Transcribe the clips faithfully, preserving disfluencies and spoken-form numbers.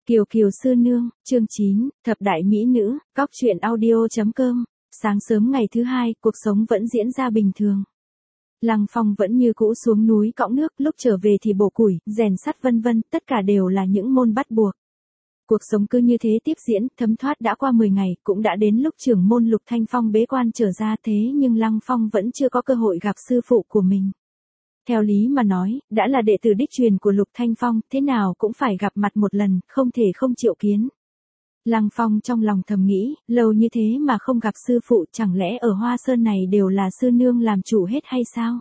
Kiều Kiều Sư Nương, chương chín, Thập Đại Mỹ Nữ, Cóc Truyện Audio chấm com. Sáng sớm ngày thứ hai, cuộc sống vẫn diễn ra bình thường. Lăng Phong vẫn như cũ xuống núi cõng nước, lúc trở về thì bổ củi, rèn sắt vân vân, tất cả đều là những môn bắt buộc. Cuộc sống cứ như thế tiếp diễn, thấm thoát đã qua mười ngày, cũng đã đến lúc trưởng môn Lục Thanh Phong bế quan trở ra, thế nhưng Lăng Phong vẫn chưa có cơ hội gặp sư phụ của mình. Theo lý mà nói, đã là đệ tử đích truyền của Lục Thanh Phong, thế nào cũng phải gặp mặt một lần, không thể không triệu kiến. Lăng Phong trong lòng thầm nghĩ, lâu như thế mà không gặp sư phụ, chẳng lẽ ở Hoa Sơn này đều là sư nương làm chủ hết hay sao?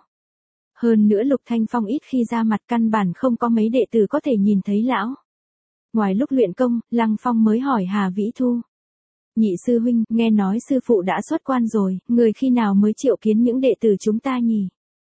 Hơn nữa Lục Thanh Phong ít khi ra mặt, căn bản không có mấy đệ tử có thể nhìn thấy lão. Ngoài lúc luyện công, Lăng Phong mới hỏi Hà Vĩ Thu. Nhị sư huynh, nghe nói sư phụ đã xuất quan rồi, người khi nào mới triệu kiến những đệ tử chúng ta nhỉ?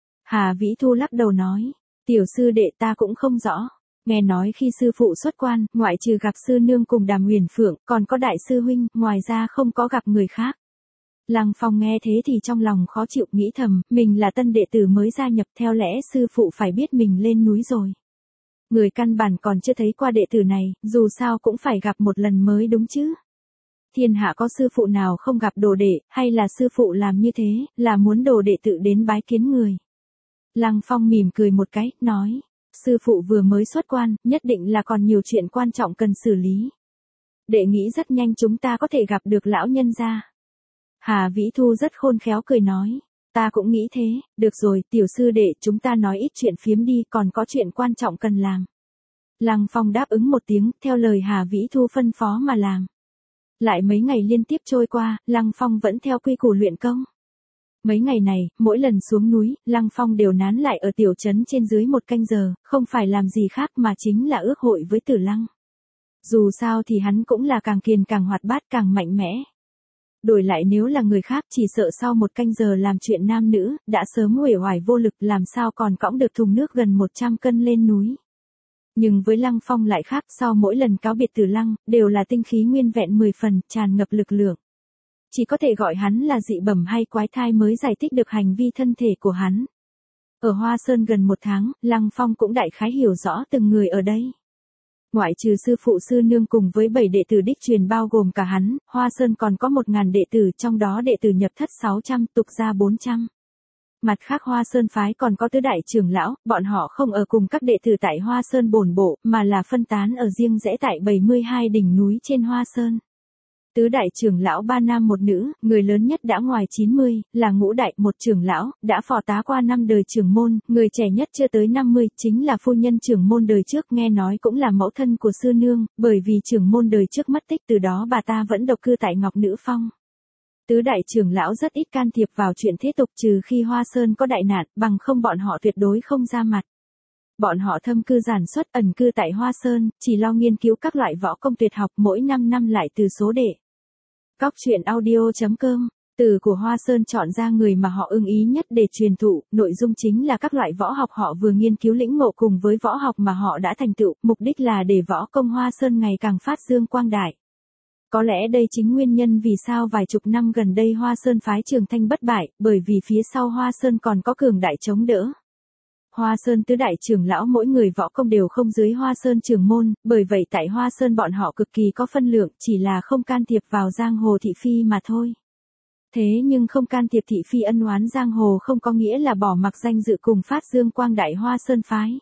Hà Vĩ Thu lắc đầu nói, tiểu sư đệ ta cũng không rõ. Nghe nói khi sư phụ xuất quan, ngoại trừ gặp sư nương cùng Đàm Huyền Phượng, còn có đại sư huynh, ngoài ra không có gặp người khác. Lăng Phong nghe thế thì trong lòng khó chịu, nghĩ thầm, mình là tân đệ tử mới gia nhập, theo lẽ sư phụ phải biết mình lên núi rồi. Người căn bản còn chưa thấy qua đệ tử này, dù sao cũng phải gặp một lần mới đúng chứ. Thiên hạ có sư phụ nào không gặp đồ đệ, hay là sư phụ làm như thế, là muốn đồ đệ tự đến bái kiến người. Lăng Phong mỉm cười một cái, nói, sư phụ vừa mới xuất quan, nhất định là còn nhiều chuyện quan trọng cần xử lý. Đệ nghĩ rất nhanh chúng ta có thể gặp được lão nhân gia. Hà Vĩ Thu rất khôn khéo cười nói, ta cũng nghĩ thế, được rồi, tiểu sư đệ, chúng ta nói ít chuyện phiếm đi, còn có chuyện quan trọng cần làm. Lăng Phong đáp ứng một tiếng, theo lời Hà Vĩ Thu phân phó mà làm. Lại mấy ngày liên tiếp trôi qua, Lăng Phong vẫn theo quy củ luyện công. Mấy ngày này, mỗi lần xuống núi, Lăng Phong đều nán lại ở tiểu trấn trên dưới một canh giờ, không phải làm gì khác mà chính là ước hội với Tử Lăng. Dù sao thì hắn cũng là càng kiền càng hoạt bát càng mạnh mẽ. Đổi lại nếu là người khác chỉ sợ sau một canh giờ làm chuyện nam nữ, đã sớm uể oải vô lực, làm sao còn cõng được thùng nước gần một trăm cân lên núi. Nhưng với Lăng Phong lại khác, sau mỗi lần cáo biệt Tử Lăng, đều là tinh khí nguyên vẹn mười phần, tràn ngập lực lượng. Chỉ có thể gọi hắn là dị bẩm hay quái thai mới giải thích được hành vi thân thể của hắn. Ở Hoa Sơn gần một tháng, Lăng Phong cũng đại khái hiểu rõ từng người ở đây. Ngoại trừ sư phụ sư nương cùng với bảy đệ tử đích truyền bao gồm cả hắn, Hoa Sơn còn có một ngàn đệ tử, trong đó đệ tử nhập thất sáu trăm, tục gia bốn trăm. Mặt khác Hoa Sơn phái còn có tứ đại trưởng lão, bọn họ không ở cùng các đệ tử tại Hoa Sơn bổn bộ, mà là phân tán ở riêng rẽ tại bảy mươi hai đỉnh núi trên Hoa Sơn. Tứ đại trưởng lão ba nam một nữ, người lớn nhất đã ngoài chín mươi, là Ngũ đại, một trưởng lão, đã phò tá qua năm đời trưởng môn, người trẻ nhất chưa tới năm mươi, chính là phu nhân trưởng môn đời trước, nghe nói cũng là mẫu thân của sư nương, bởi vì trưởng môn đời trước mất tích, từ đó bà ta vẫn độc cư tại Ngọc Nữ Phong. Tứ đại trưởng lão rất ít can thiệp vào chuyện thế tục, trừ khi Hoa Sơn có đại nạn, bằng không bọn họ tuyệt đối không ra mặt. Bọn họ thâm cư giản xuất, ẩn cư tại Hoa Sơn, chỉ lo nghiên cứu các loại võ công tuyệt học, mỗi năm năm lại từ số đệ. Cóc Truyện Audio chấm com, từ của Hoa Sơn chọn ra người mà họ ưng ý nhất để truyền thụ, nội dung chính là các loại võ học họ vừa nghiên cứu lĩnh ngộ cùng với võ học mà họ đã thành tựu, mục đích là để võ công Hoa Sơn ngày càng phát dương quang đại. Có lẽ đây chính nguyên nhân vì sao vài chục năm gần đây Hoa Sơn phái trường thanh bất bại, bởi vì phía sau Hoa Sơn còn có cường đại chống đỡ. Hoa Sơn tứ đại trưởng lão mỗi người võ công đều không dưới Hoa Sơn trưởng môn, bởi vậy tại Hoa Sơn bọn họ cực kỳ có phân lượng, chỉ là không can thiệp vào giang hồ thị phi mà thôi. Thế nhưng không can thiệp thị phi ân oán giang hồ không có nghĩa là bỏ mặc danh dự cùng phát dương quang đại Hoa Sơn phái.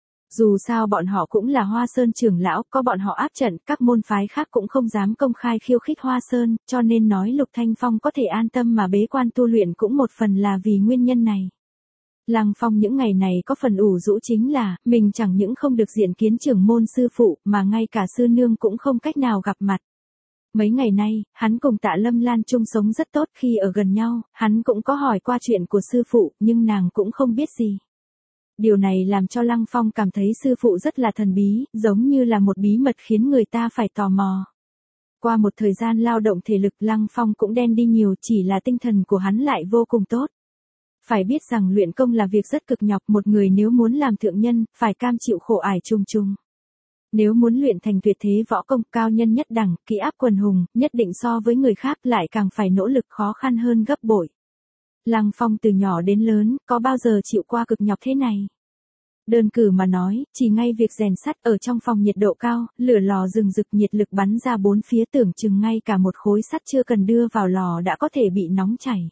Dù sao bọn họ cũng là Hoa Sơn trưởng lão, có bọn họ áp trận, các môn phái khác cũng không dám công khai khiêu khích Hoa Sơn, cho nên nói Lục Thanh Phong có thể an tâm mà bế quan tu luyện cũng một phần là vì nguyên nhân này. Lăng Phong những ngày này có phần ủ rũ chính là, mình chẳng những không được diện kiến trưởng môn sư phụ, mà ngay cả sư nương cũng không cách nào gặp mặt. Mấy ngày nay, hắn cùng Tạ Lâm Lan chung sống rất tốt, khi ở gần nhau, hắn cũng có hỏi qua chuyện của sư phụ, nhưng nàng cũng không biết gì. Điều này làm cho Lăng Phong cảm thấy sư phụ rất là thần bí, giống như là một bí mật khiến người ta phải tò mò. Qua một thời gian lao động thể lực, Lăng Phong cũng đen đi nhiều, chỉ là tinh thần của hắn lại vô cùng tốt. Phải biết rằng luyện công là việc rất cực nhọc, một người nếu muốn làm thượng nhân, phải cam chịu khổ ải trùng trùng. Nếu muốn luyện thành tuyệt thế võ công cao nhân nhất đẳng, kỹ áp quần hùng, nhất định so với người khác lại càng phải nỗ lực khó khăn hơn gấp bội. Lăng Phong từ nhỏ đến lớn, có bao giờ chịu qua cực nhọc thế này? Đơn cử mà nói, chỉ ngay việc rèn sắt ở trong phòng nhiệt độ cao, lửa lò rừng rực nhiệt lực bắn ra bốn phía tưởng chừng ngay cả một khối sắt chưa cần đưa vào lò đã có thể bị nóng chảy.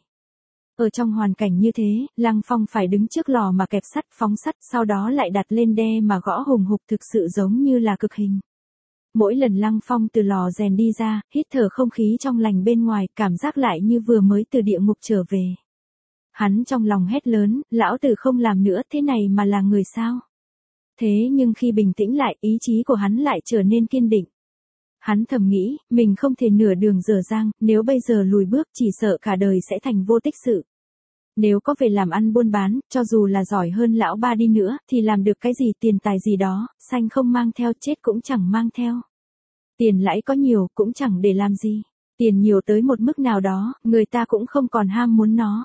Ở trong hoàn cảnh như thế, Lăng Phong phải đứng trước lò mà kẹp sắt phóng sắt sau đó lại đặt lên đe mà gõ hùng hục thực sự giống như là cực hình. Mỗi lần Lăng Phong từ lò rèn đi ra, hít thở không khí trong lành bên ngoài, cảm giác lại như vừa mới từ địa ngục trở về. Hắn trong lòng hét lớn, lão tử không làm nữa, thế này mà là người sao? Thế nhưng khi bình tĩnh lại, ý chí của hắn lại trở nên kiên định. Hắn thầm nghĩ, mình không thể nửa đường dở dang, nếu bây giờ lùi bước chỉ sợ cả đời sẽ thành vô tích sự. Nếu có về làm ăn buôn bán, cho dù là giỏi hơn lão ba đi nữa, thì làm được cái gì tiền tài gì đó, xanh không mang theo chết cũng chẳng mang theo. Tiền lãi có nhiều cũng chẳng để làm gì. Tiền nhiều tới một mức nào đó, người ta cũng không còn ham muốn nó.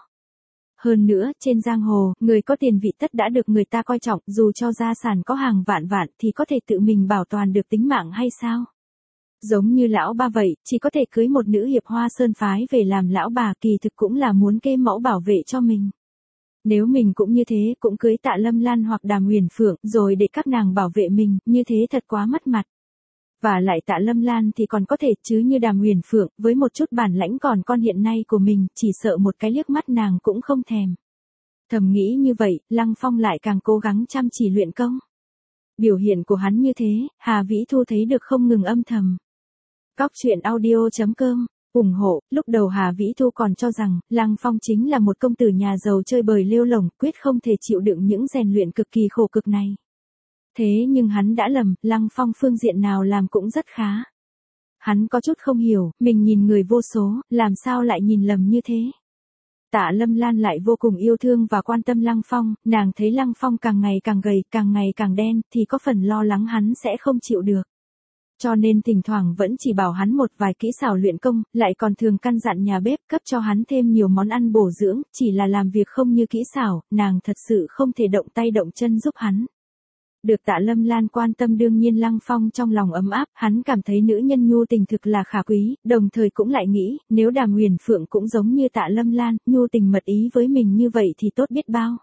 Hơn nữa, trên giang hồ, người có tiền vị tất đã được người ta coi trọng, dù cho gia sản có hàng vạn vạn thì có thể tự mình bảo toàn được tính mạng hay sao? Giống như lão ba vậy, chỉ có thể cưới một nữ hiệp Hoa Sơn phái về làm lão bà, kỳ thực cũng là muốn kê mẫu bảo vệ cho mình. Nếu mình cũng như thế, cũng cưới Tạ Lâm Lan hoặc Đàm Huyền Phượng, rồi để các nàng bảo vệ mình, như thế thật quá mất mặt. Và lại Tạ Lâm Lan thì còn có thể chứ như Đàm Huyền Phượng, với một chút bản lãnh còn con hiện nay của mình, chỉ sợ một cái liếc mắt nàng cũng không thèm. Thầm nghĩ như vậy, Lăng Phong lại càng cố gắng chăm chỉ luyện công. Biểu hiện của hắn như thế, Hà Vĩ Thu thấy được không ngừng âm thầm. Cóc truyện audio chấm com, ủng hộ, lúc đầu Hà Vĩ Thu còn cho rằng, Lăng Phong chính là một công tử nhà giàu chơi bời lêu lổng, quyết không thể chịu đựng những rèn luyện cực kỳ khổ cực này. Thế nhưng hắn đã lầm, Lăng Phong phương diện nào làm cũng rất khá. Hắn có chút không hiểu, mình nhìn người vô số, làm sao lại nhìn lầm như thế. Tạ Lâm Lan lại vô cùng yêu thương và quan tâm Lăng Phong, nàng thấy Lăng Phong càng ngày càng gầy, càng ngày càng đen, thì có phần lo lắng hắn sẽ không chịu được. Cho nên thỉnh thoảng vẫn chỉ bảo hắn một vài kỹ xảo luyện công, lại còn thường căn dặn nhà bếp cấp cho hắn thêm nhiều món ăn bổ dưỡng, chỉ là làm việc không như kỹ xảo, nàng thật sự không thể động tay động chân giúp hắn. Được Tạ Lâm Lan quan tâm đương nhiên Lăng Phong trong lòng ấm áp, hắn cảm thấy nữ nhân nhu tình thực là khả quý, đồng thời cũng lại nghĩ, nếu Đàm Huyền Phượng cũng giống như Tạ Lâm Lan, nhu tình mật ý với mình như vậy thì tốt biết bao.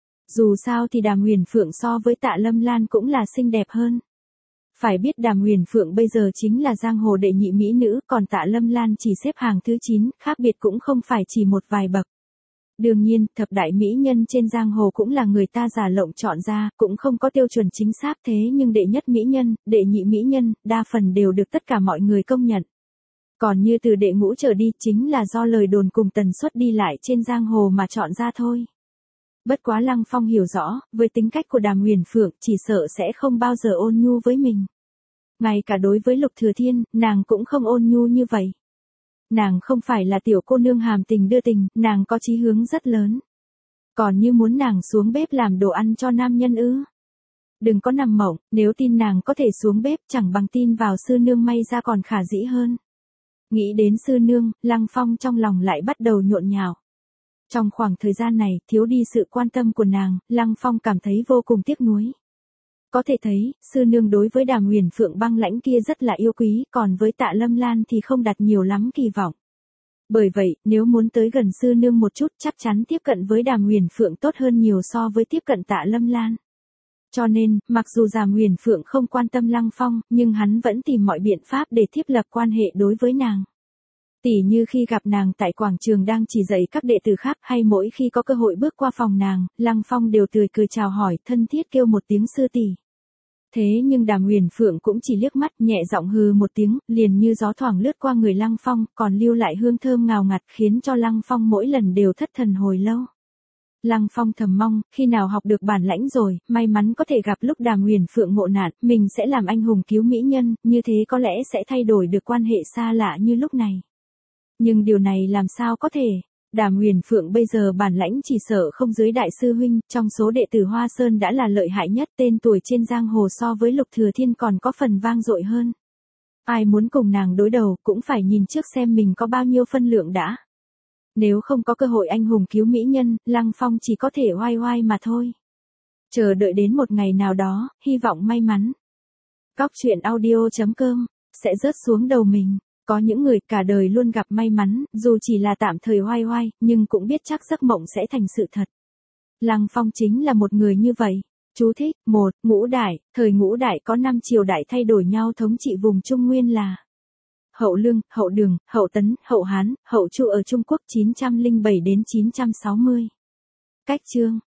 Dù sao thì Đàm Huyền Phượng so với Tạ Lâm Lan cũng là xinh đẹp hơn. Phải biết Đàm Huyền Phượng bây giờ chính là giang hồ đệ nhị mỹ nữ, còn Tạ Lâm Lan chỉ xếp hàng thứ chín, khác biệt cũng không phải chỉ một vài bậc. Đương nhiên, thập đại mỹ nhân trên giang hồ cũng là người ta giả lộng chọn ra, cũng không có tiêu chuẩn chính xác thế nhưng đệ nhất mỹ nhân, đệ nhị mỹ nhân, đa phần đều được tất cả mọi người công nhận. Còn như từ đệ ngũ trở đi chính là do lời đồn cùng tần suất đi lại trên giang hồ mà chọn ra thôi. Bất quá Lăng Phong hiểu rõ, với tính cách của Đàm Huyền Phượng chỉ sợ sẽ không bao giờ ôn nhu với mình. Ngay cả đối với Lục Thừa Thiên, nàng cũng không ôn nhu như vậy. Nàng không phải là tiểu cô nương hàm tình đưa tình, nàng có chí hướng rất lớn. Còn như muốn nàng xuống bếp làm đồ ăn cho nam nhân ư? Đừng có nằm mộng, nếu tin nàng có thể xuống bếp chẳng bằng tin vào sư nương may ra còn khả dĩ hơn. Nghĩ đến sư nương, Lăng Phong trong lòng lại bắt đầu nhộn nhạo. Trong khoảng thời gian này, thiếu đi sự quan tâm của nàng, Lăng Phong cảm thấy vô cùng tiếc nuối. Có thể thấy, sư nương đối với Đàm Huyền Phượng băng lãnh kia rất là yêu quý, còn với Tạ Lâm Lan thì không đặt nhiều lắm kỳ vọng. Bởi vậy, nếu muốn tới gần sư nương một chút chắc chắn tiếp cận với Đàm Huyền Phượng tốt hơn nhiều so với tiếp cận Tạ Lâm Lan. Cho nên, mặc dù Đàm Huyền Phượng không quan tâm Lăng Phong, nhưng hắn vẫn tìm mọi biện pháp để thiết lập quan hệ đối với nàng. Tỉ như khi gặp nàng tại quảng trường đang chỉ dạy các đệ tử khác hay mỗi khi có cơ hội bước qua phòng nàng, Lăng Phong đều tươi cười chào hỏi, thân thiết kêu một tiếng sư tỷ. Thế nhưng Đàm Huyền Phượng cũng chỉ liếc mắt nhẹ giọng hừ một tiếng, liền như gió thoảng lướt qua người Lăng Phong, còn lưu lại hương thơm ngào ngạt khiến cho Lăng Phong mỗi lần đều thất thần hồi lâu. Lăng Phong thầm mong, khi nào học được bản lãnh rồi, may mắn có thể gặp lúc Đàm Huyền Phượng ngộ nạn, mình sẽ làm anh hùng cứu mỹ nhân, như thế có lẽ sẽ thay đổi được quan hệ xa lạ như lúc này. Nhưng điều này làm sao có thể? Đàm Huyền Phượng bây giờ bản lãnh chỉ sợ không dưới đại sư huynh, trong số đệ tử Hoa Sơn đã là lợi hại nhất, tên tuổi trên giang hồ so với Lục Thừa Thiên còn có phần vang dội hơn. Ai muốn cùng nàng đối đầu cũng phải nhìn trước xem mình có bao nhiêu phân lượng đã. Nếu không có cơ hội anh hùng cứu mỹ nhân, Lăng Phong chỉ có thể oai oai mà thôi. Chờ đợi đến một ngày nào đó, hy vọng may mắn. Cóc truyện audio chấm com sẽ rớt xuống đầu mình. Có những người cả đời luôn gặp may mắn, dù chỉ là tạm thời hoai hoai, nhưng cũng biết chắc giấc mộng sẽ thành sự thật. Lăng Phong chính là một người như vậy. Chú thích: một. Ngũ Đại. Thời Ngũ Đại có năm triều đại thay đổi nhau thống trị vùng Trung Nguyên là Hậu Lương, Hậu Đường, Hậu Tấn, Hậu Hán, Hậu Chu ở Trung Quốc chín trăm lẻ bảy đến chín trăm sáu mươi. Cách chương